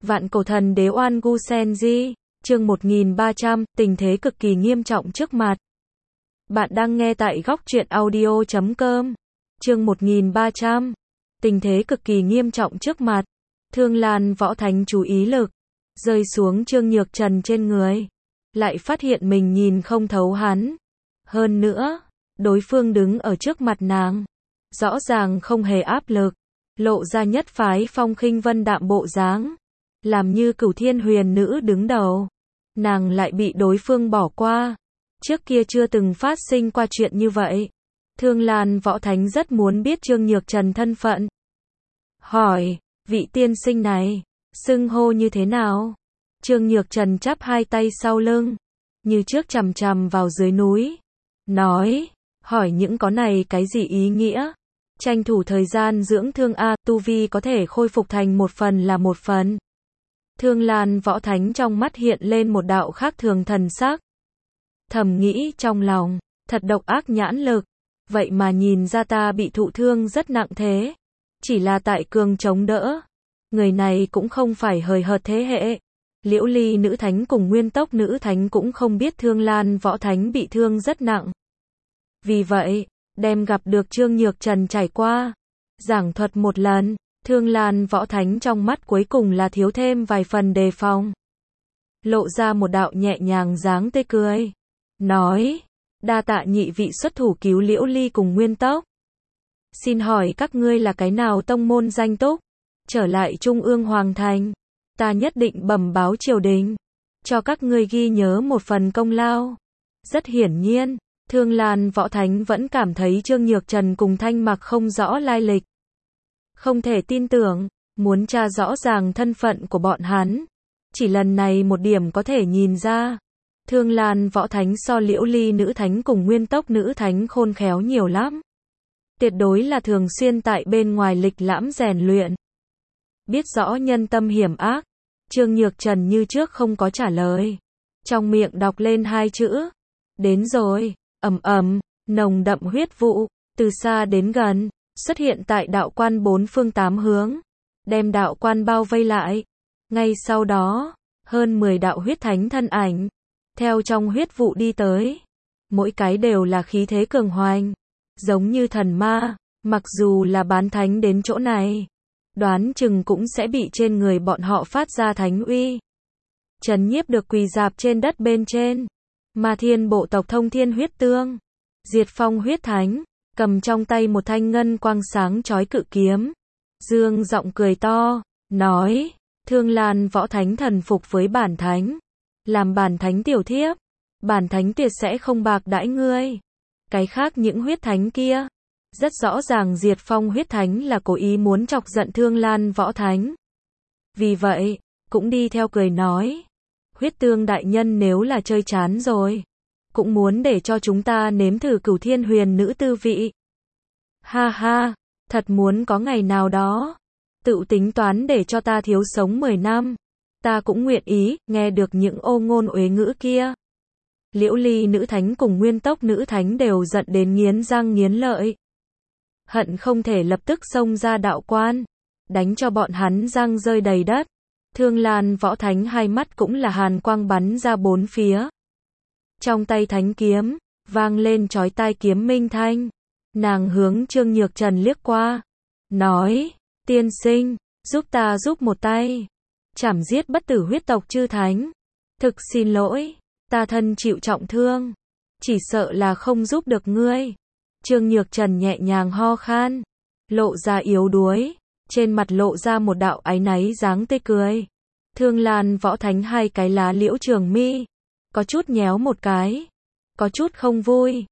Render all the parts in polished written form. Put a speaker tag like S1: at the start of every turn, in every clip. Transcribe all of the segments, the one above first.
S1: Vạn cổ thần đế oan gu senji, chương 1300, tình thế cực kỳ nghiêm trọng trước mặt. Bạn đang nghe tại góc truyện audio.com. Chương 1300, tình thế cực kỳ nghiêm trọng trước mặt. Thương Lan Võ Thánh chú ý lực rơi xuống Trương Nhược Trần trên người, lại phát hiện mình nhìn không thấu hắn. Hơn nữa, đối phương đứng ở trước mặt nàng, rõ ràng không hề áp lực, lộ ra nhất phái phong khinh vân đạm bộ dáng, làm như Cửu Thiên Huyền Nữ đứng đầu. Nàng lại bị đối phương bỏ qua. Trước kia chưa từng phát sinh qua chuyện như vậy. Thương Lan Võ Thánh rất muốn biết Trương Nhược Trần thân phận. Hỏi, vị tiên sinh này, xưng hô như thế nào? Trương Nhược Trần chắp hai tay sau lưng, như trước chằm chằm vào dưới núi. Nói, hỏi những có này cái gì ý nghĩa? Tranh thủ thời gian dưỡng thương a, tu vi có thể khôi phục thành một phần là một phần. Thương Lan Võ Thánh trong mắt hiện lên một đạo khác thường thần sắc. Thầm nghĩ trong lòng, thật độc ác nhãn lực, vậy mà nhìn ra ta bị thụ thương rất nặng thế. Chỉ là tại cường chống đỡ. Người này cũng không phải hời hợt thế hệ. Liễu Ly nữ thánh cùng Nguyên Tốc nữ thánh cũng không biết Thương Lan Võ Thánh bị thương rất nặng. Vì vậy, đem gặp được Trương Nhược Trần trải qua, giảng thuật một lần. Thương Lan Võ Thánh trong mắt cuối cùng là thiếu thêm vài phần đề phòng. Lộ ra một đạo nhẹ nhàng dáng tươi cười. Nói, đa tạ nhị vị xuất thủ cứu Liễu Ly cùng Nguyên Tốc. Xin hỏi các ngươi là cái nào tông môn danh túc? Trở lại Trung ương Hoàng Thành, ta nhất định bẩm báo triều đình, cho các ngươi ghi nhớ một phần công lao. Rất hiển nhiên, Thương Lan Võ Thánh vẫn cảm thấy Trương Nhược Trần cùng Thanh Mặc không rõ lai lịch. Không thể tin tưởng, muốn tra rõ ràng thân phận của bọn hắn. Chỉ lần này một điểm có thể nhìn ra. Thương Lan Võ Thánh so Liễu Ly nữ thánh cùng Nguyên Tốc nữ thánh khôn khéo nhiều lắm. Tuyệt đối là thường xuyên tại bên ngoài lịch lãm rèn luyện. Biết rõ nhân tâm hiểm ác. Trương Nhược Trần như trước không có trả lời. Trong miệng đọc lên hai chữ. Đến rồi, ầm ầm, nồng đậm huyết vụ, từ xa đến gần, xuất hiện tại đạo quan bốn phương tám hướng, đem đạo quan bao vây lại. Ngay sau đó, hơn 10 đạo huyết thánh thân ảnh, theo trong huyết vụ đi tới. Mỗi cái đều là khí thế cường hoành, giống như thần ma, mặc dù là bán thánh đến chỗ này, đoán chừng cũng sẽ bị trên người bọn họ phát ra thánh uy. Trấn nhiếp được quỳ dạp trên đất bên trên. Ma Thiên bộ tộc Thông Thiên huyết tương, Diệt Phong huyết thánh, cầm trong tay một thanh ngân quang sáng chói cự kiếm. Dương giọng cười to, nói, Thương Lan Võ Thánh thần phục với bản thánh. Làm bản thánh tiểu thiếp, bản thánh tuyệt sẽ không bạc đãi ngươi. Cái khác những huyết thánh kia, rất rõ ràng Diệt Phong huyết thánh là cố ý muốn chọc giận Thương Lan Võ Thánh. Vì vậy, cũng đi theo cười nói, huyết tương đại nhân nếu là chơi chán rồi, cũng muốn để cho chúng ta nếm thử Cửu Thiên Huyền Nữ tư vị. Ha ha, thật muốn có ngày nào đó, tự tính toán để cho ta thiếu sống 10 năm, ta cũng nguyện ý, nghe được những ô ngôn uế ngữ kia. Liễu Ly nữ thánh cùng Nguyên Tốc nữ thánh đều giận đến nghiến răng nghiến lợi. Hận không thể lập tức xông ra đạo quan, đánh cho bọn hắn răng rơi đầy đất. Thương Lan Võ Thánh hai mắt cũng là hàn quang bắn ra bốn phía. Trong tay thánh kiếm, vang lên chói tai kiếm minh thanh. Nàng hướng Trương Nhược Trần liếc qua. Nói, tiên sinh, giúp ta giúp một tay. Chảm giết bất tử huyết tộc chư thánh. Thực xin lỗi, ta thân chịu trọng thương. Chỉ sợ là không giúp được ngươi. Trương Nhược Trần nhẹ nhàng ho khan. Lộ ra yếu đuối. Trên mặt lộ ra một đạo áy náy dáng tươi cười. Thương Lan Võ Thánh hai cái lá liễu trường mi. Có chút nhéo một cái. Có chút không vui.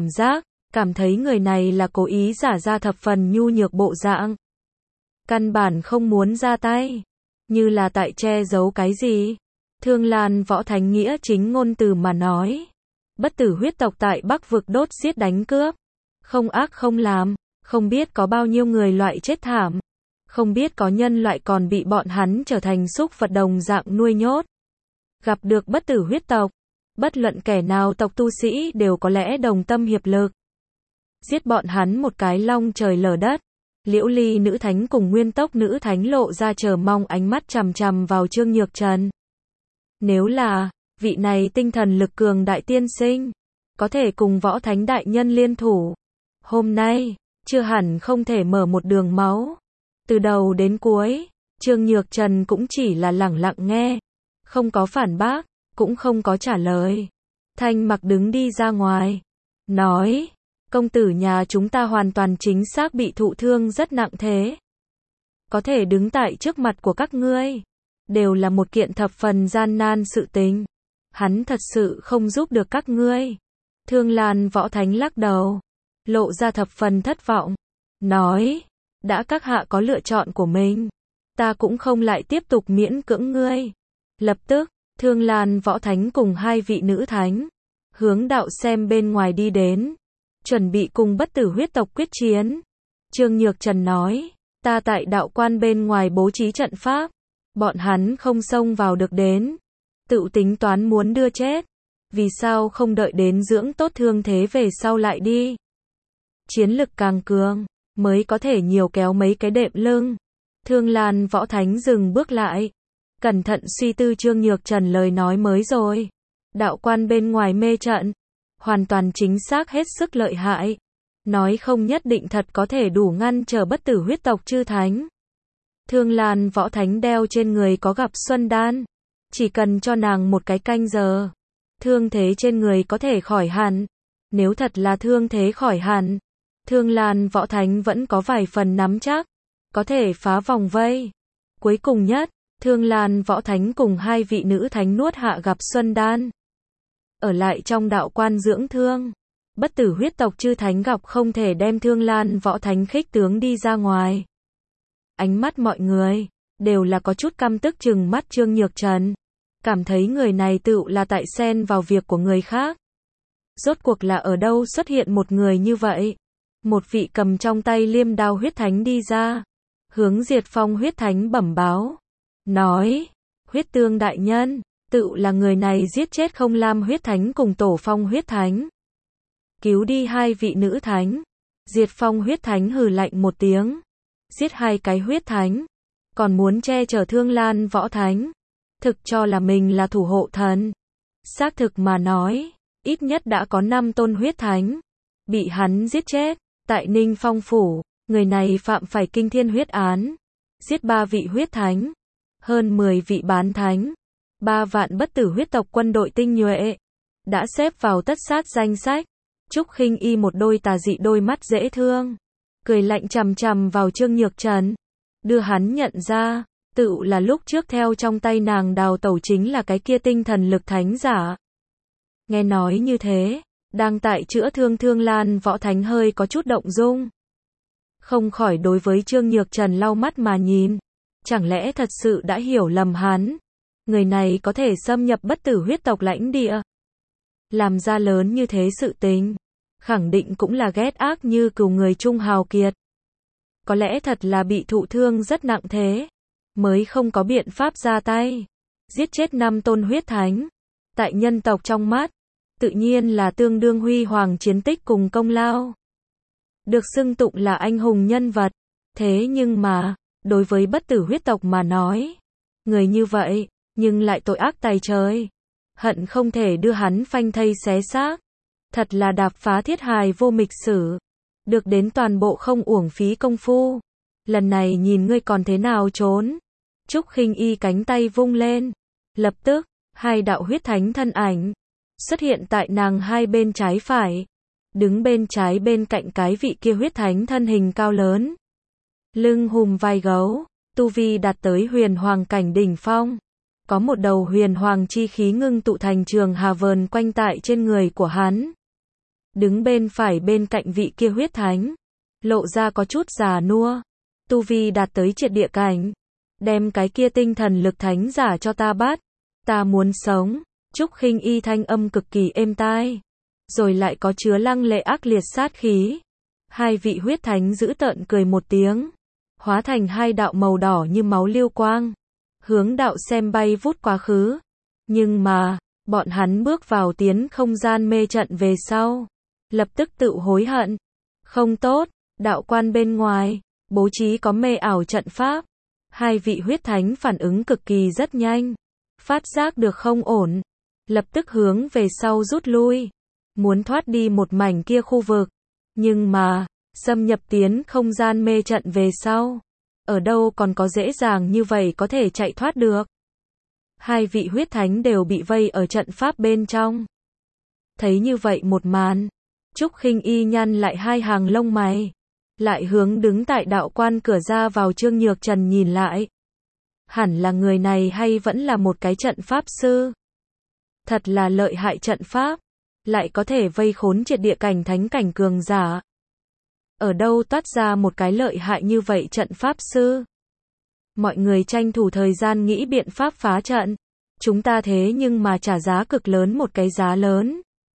S1: Cảm thấy người này là cố ý giả ra thập phần nhu nhược bộ dạng. Căn bản không muốn ra tay. Như là tại che giấu cái gì. Thương Lan Võ Thánh nghĩa chính ngôn từ mà nói. Bất tử huyết tộc tại Bắc vực đốt giết đánh cướp. Không ác không làm. Không biết có bao nhiêu người loại chết thảm. Không biết có nhân loại còn bị bọn hắn trở thành súc vật đồng dạng nuôi nhốt. Gặp được bất tử huyết tộc, bất luận kẻ nào tộc tu sĩ đều có lẽ đồng tâm hiệp lực. Giết bọn hắn một cái long trời lở đất. Liễu Ly nữ thánh cùng Nguyên Tốc nữ thánh lộ ra chờ mong ánh mắt chằm chằm vào Trương Nhược Trần. Nếu là, vị này tinh thần lực cường đại tiên sinh, có thể cùng võ thánh đại nhân liên thủ, hôm nay, chưa hẳn không thể mở một đường máu. Từ đầu đến cuối, Trương Nhược Trần cũng chỉ là lẳng lặng nghe, không có phản bác, cũng không có trả lời. Thanh Mặc đứng đi ra ngoài, nói, công tử nhà chúng ta hoàn toàn chính xác bị thụ thương rất nặng thế. Có thể đứng tại trước mặt của các ngươi, đều là một kiện thập phần gian nan sự tình. Hắn thật sự không giúp được các ngươi. Thương Lan Võ Thánh lắc đầu, lộ ra thập phần thất vọng, nói, đã các hạ có lựa chọn của mình, ta cũng không lại tiếp tục miễn cưỡng ngươi. Lập tức, Thương Lan Võ Thánh cùng hai vị nữ thánh, hướng đạo xem bên ngoài đi đến, chuẩn bị cùng bất tử huyết tộc quyết chiến. Trương Nhược Trần nói, ta tại đạo quan bên ngoài bố trí trận pháp, bọn hắn không xông vào được đến, tự tính toán muốn đưa chết, vì sao không đợi đến dưỡng tốt thương thế về sau lại đi. Chiến lực càng cường, mới có thể nhiều kéo mấy cái đệm lưng. Thương Lan Võ Thánh dừng bước lại, cẩn thận suy tư Trương Nhược Trần lời nói mới rồi. Đạo quan bên ngoài mê trận, hoàn toàn chính xác hết sức lợi hại, nói không nhất định thật có thể đủ ngăn trở bất tử huyết tộc chư thánh. Thương Lan Võ Thánh đeo trên người có gặp Xuân Đan, chỉ cần cho nàng một cái canh giờ, thương thế trên người có thể khỏi hẳn. Nếu thật là thương thế khỏi hẳn, Thương Lan Võ Thánh vẫn có vài phần nắm chắc, có thể phá vòng vây. Cuối cùng nhất, Thương Lan Võ Thánh cùng hai vị nữ thánh nuốt hạ gặp Xuân Đan, ở lại trong đạo quan dưỡng thương. Bất tử huyết tộc chư thánh gặp không thể đem Thương Lan Võ Thánh khích tướng đi ra ngoài. Ánh mắt mọi người đều là có chút căm tức chừng mắt Trương Nhược Trần, cảm thấy người này tựu là tại xen vào việc của người khác. Rốt cuộc là ở đâu xuất hiện một người như vậy? Một vị cầm trong tay liêm đao huyết thánh đi ra, hướng Diệt Phong huyết thánh bẩm báo, nói, huyết tương đại nhân, tựu là người này giết chết Không Lam huyết thánh cùng Tổ Phong huyết thánh, cứu đi hai vị nữ thánh. Diệt Phong huyết thánh hừ lạnh một tiếng, giết hai cái huyết thánh, còn muốn che chở Thương Lan Võ Thánh, thực cho là mình là thủ hộ thần. Xác thực mà nói, ít nhất đã có 5 tôn huyết thánh bị hắn giết chết. Tại Ninh Phong phủ, người này phạm phải kinh thiên huyết án, giết 3 vị huyết thánh, hơn 10 vị bán thánh, 3 vạn bất tử huyết tộc quân đội tinh nhuệ, đã xếp vào tất sát danh sách. Trúc Khinh Y một đôi tà dị đôi mắt dễ thương, cười lạnh chằm chằm vào Trương Nhược Trần, đưa hắn nhận ra, tự là lúc trước theo trong tay nàng đào tẩu chính là cái kia tinh thần lực thánh giả. Nghe nói như thế, đang tại chữa thương Thương Lan Võ Thánh hơi có chút động dung, không khỏi đối với Trương Nhược Trần lau mắt mà nhìn, chẳng lẽ thật sự đã hiểu lầm hắn, người này có thể xâm nhập bất tử huyết tộc lãnh địa, làm ra lớn như thế sự tình, khẳng định cũng là ghét ác như cừu người trung hào kiệt. Có lẽ thật là bị thụ thương rất nặng thế, mới không có biện pháp ra tay, giết chết 5 tôn huyết thánh, tại nhân tộc trong mắt, tự nhiên là tương đương huy hoàng chiến tích cùng công lao. Được xưng tụng là anh hùng nhân vật, thế nhưng mà, đối với bất tử huyết tộc mà nói, người như vậy, nhưng lại tội ác tày trời, hận không thể đưa hắn phanh thây xé xác, thật là đạp phá thiết hài vô mịch sử, được đến toàn bộ không uổng phí công phu, lần này nhìn ngươi còn thế nào trốn. Trúc Khinh Y cánh tay vung lên, lập tức, hai đạo huyết thánh thân ảnh xuất hiện tại nàng hai bên trái phải, đứng bên trái bên cạnh cái vị kia huyết thánh thân hình cao lớn, lưng hùm vai gấu, tu vi đạt tới huyền hoàng cảnh đỉnh phong, có một đầu huyền hoàng chi khí ngưng tụ thành trường hà vờn quanh tại trên người của hắn. Đứng bên phải bên cạnh vị kia huyết thánh, lộ ra có chút già nua, tu vi đạt tới triệt địa cảnh, đem cái kia tinh thần lực thánh giả cho ta bắt, ta muốn sống. Trúc Khinh Y thanh âm cực kỳ êm tai, rồi lại có chứa lăng lệ ác liệt sát khí. Hai vị huyết thánh dữ tợn cười một tiếng, hóa thành hai đạo màu đỏ như máu lưu quang, hướng đạo xem bay vút quá khứ. Nhưng mà, bọn hắn bước vào tiến không gian mê trận về sau, lập tức tự hối hận. Không tốt, đạo quan bên ngoài, bố trí có mê ảo trận pháp. Hai vị huyết thánh phản ứng cực kỳ rất nhanh, phát giác được không ổn, lập tức hướng về sau rút lui, muốn thoát đi một mảnh kia khu vực. Nhưng mà, xâm nhập tiến không gian mê trận về sau, ở đâu còn có dễ dàng như vậy có thể chạy thoát được. Hai vị huyết thánh đều bị vây ở trận pháp bên trong. Thấy như vậy một màn, Trúc Khinh Y nhăn lại hai hàng lông mày, lại hướng đứng tại đạo quan cửa ra vào Trương Nhược Trần nhìn lại. Hẳn là người này hay vẫn là một cái trận pháp sư? Thật là lợi hại trận pháp, lại có thể vây khốn triệt địa cảnh thánh cảnh cường giả. Ở đâu toát ra một cái lợi hại như vậy trận pháp sư? Mọi người tranh thủ thời gian nghĩ biện pháp phá trận. Chúng ta thế nhưng mà trả giá cực lớn, một cái giá lớn.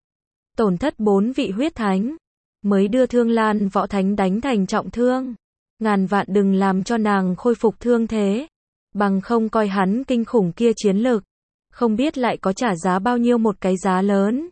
S1: Tổn thất 4 vị huyết thánh, mới đưa Thương Lan Võ Thánh đánh thành trọng thương. Ngàn vạn đừng làm cho nàng khôi phục thương thế, bằng không coi hắn kinh khủng kia chiến lực, không biết lại có trả giá bao nhiêu một cái giá lớn,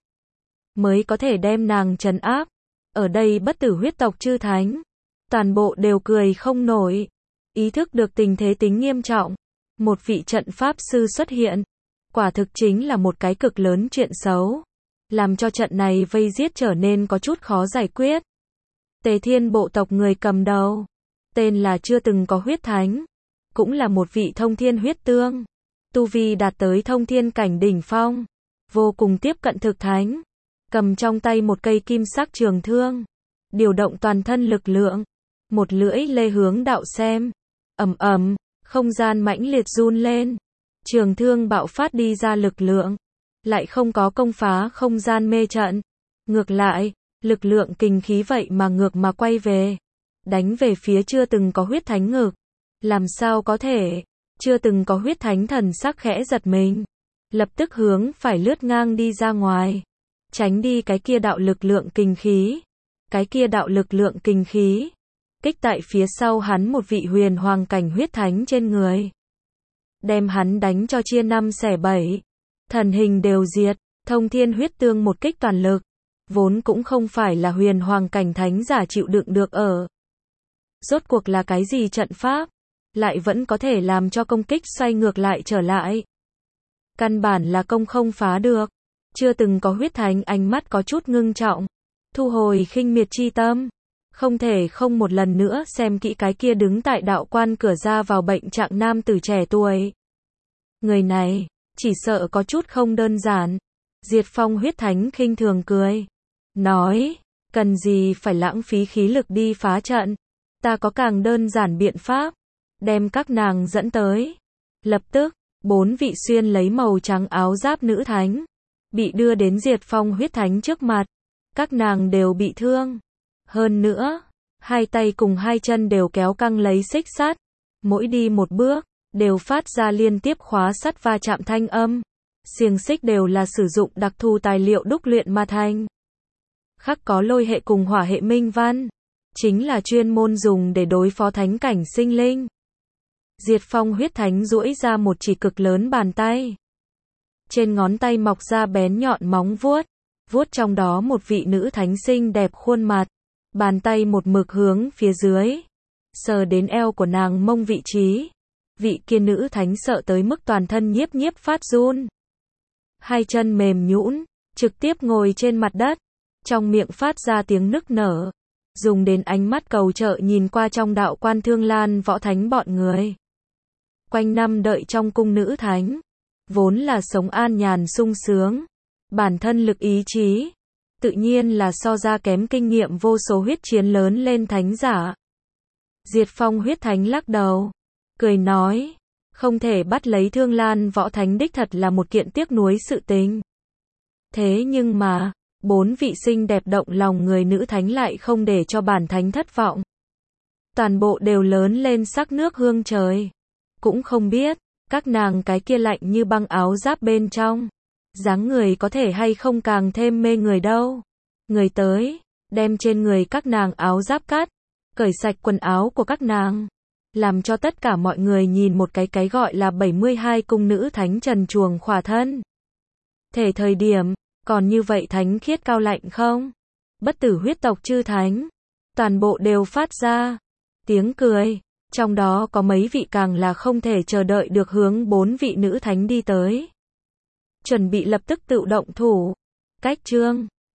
S1: mới có thể đem nàng trấn áp. Ở đây bất tử huyết tộc chư thánh, toàn bộ đều cười không nổi, ý thức được tình thế tính nghiêm trọng. Một vị trận pháp sư xuất hiện, quả thực chính là một cái cực lớn chuyện xấu, làm cho trận này vây giết trở nên có chút khó giải quyết. Tề Thiên bộ tộc người cầm đầu, tên là chưa từng có huyết thánh, cũng là một vị thông thiên huyết tương, tu vi đạt tới thông thiên cảnh đỉnh phong, vô cùng tiếp cận thực thánh, cầm trong tay một cây kim sắc trường thương, điều động toàn thân lực lượng, một lưỡi lê hướng đạo xem, ầm ầm, không gian mãnh liệt run lên, trường thương bạo phát đi ra lực lượng, lại không có công phá không gian mê trận, ngược lại, lực lượng kình khí vậy mà ngược mà quay về, đánh về phía chưa từng có huyết thánh ngực. Làm sao có thể? Chưa từng có huyết thánh thần sắc khẽ giật mình, lập tức hướng phải lướt ngang đi ra ngoài, tránh đi cái kia đạo lực lượng kình khí. Cái kia đạo lực lượng kình khí kích tại phía sau hắn một vị huyền hoàng cảnh huyết thánh trên người, đem hắn đánh cho chia năm xẻ bảy, thần hình đều diệt. Thông thiên huyết tương một kích toàn lực, vốn cũng không phải là huyền hoàng cảnh thánh giả chịu đựng được ở. Rốt cuộc là cái gì trận pháp, lại vẫn có thể làm cho công kích xoay ngược lại trở lại. Căn bản là công không phá được. Chưa từng có huyết thánh ánh mắt có chút ngưng trọng, thu hồi khinh miệt chi tâm, không thể không một lần nữa xem kỹ cái kia đứng tại đạo quan cửa ra vào bệnh trạng nam tử trẻ tuổi. Người này, chỉ sợ có chút không đơn giản. Diệt Phong huyết thánh khinh thường cười, nói, cần gì phải lãng phí khí lực đi phá trận, ta có càng đơn giản biện pháp, đem các nàng dẫn tới. Lập tức, 4 vị xuyên lấy màu trắng áo giáp nữ thánh, bị đưa đến Diệt Phong huyết thánh trước mặt, các nàng đều bị thương. Hơn nữa, hai tay cùng hai chân đều kéo căng lấy xích sắt, mỗi đi một bước, đều phát ra liên tiếp khóa sắt va chạm thanh âm. Xiềng xích đều là sử dụng đặc thù tài liệu đúc luyện mà thành. Khắc có lôi hệ cùng hỏa hệ minh văn, chính là chuyên môn dùng để đối phó thánh cảnh sinh linh. Diệt Phong huyết thánh duỗi ra một chỉ cực lớn bàn tay. Trên ngón tay mọc ra bén nhọn móng vuốt, vuốt trong đó một vị nữ thánh xinh đẹp khuôn mặt. Bàn tay một mực hướng phía dưới, sờ đến eo của nàng mông vị trí. Vị kia nữ thánh sợ tới mức toàn thân nhiếp nhiếp phát run. Hai chân mềm nhũn, trực tiếp ngồi trên mặt đất, trong miệng phát ra tiếng nức nở, dùng đến ánh mắt cầu trợ nhìn qua trong đạo quan Thương Lan Võ Thánh bọn người. Quanh năm đợi trong cung nữ thánh, vốn là sống an nhàn sung sướng, bản thân lực ý chí, tự nhiên là so ra kém kinh nghiệm vô số huyết chiến lớn lên thánh giả. Diệt Phong huyết thánh lắc đầu, cười nói, không thể bắt lấy Thương Lan Võ Thánh đích thật là một kiện tiếc nuối sự tình. Thế nhưng mà, 4 vị xinh đẹp động lòng người nữ thánh lại không để cho bản thánh thất vọng. Toàn bộ đều lớn lên sắc nước hương trời. Cũng không biết, các nàng cái kia lạnh như băng áo giáp bên trong, dáng người có thể hay không càng thêm mê người đâu. Người tới, đem trên người các nàng áo giáp cắt, cởi sạch quần áo của các nàng, làm cho tất cả mọi người nhìn một cái gọi là 72 cung nữ thánh trần truồng khỏa thân. Thể thời điểm, còn như vậy thánh khiết cao lạnh không? Bất tử huyết tộc chư thánh, toàn bộ đều phát ra Tiếng cười. Trong đó có mấy vị càng là không thể chờ đợi được hướng 4 vị nữ thánh đi tới. Chuẩn bị lập tức tự động thủ. Cách chương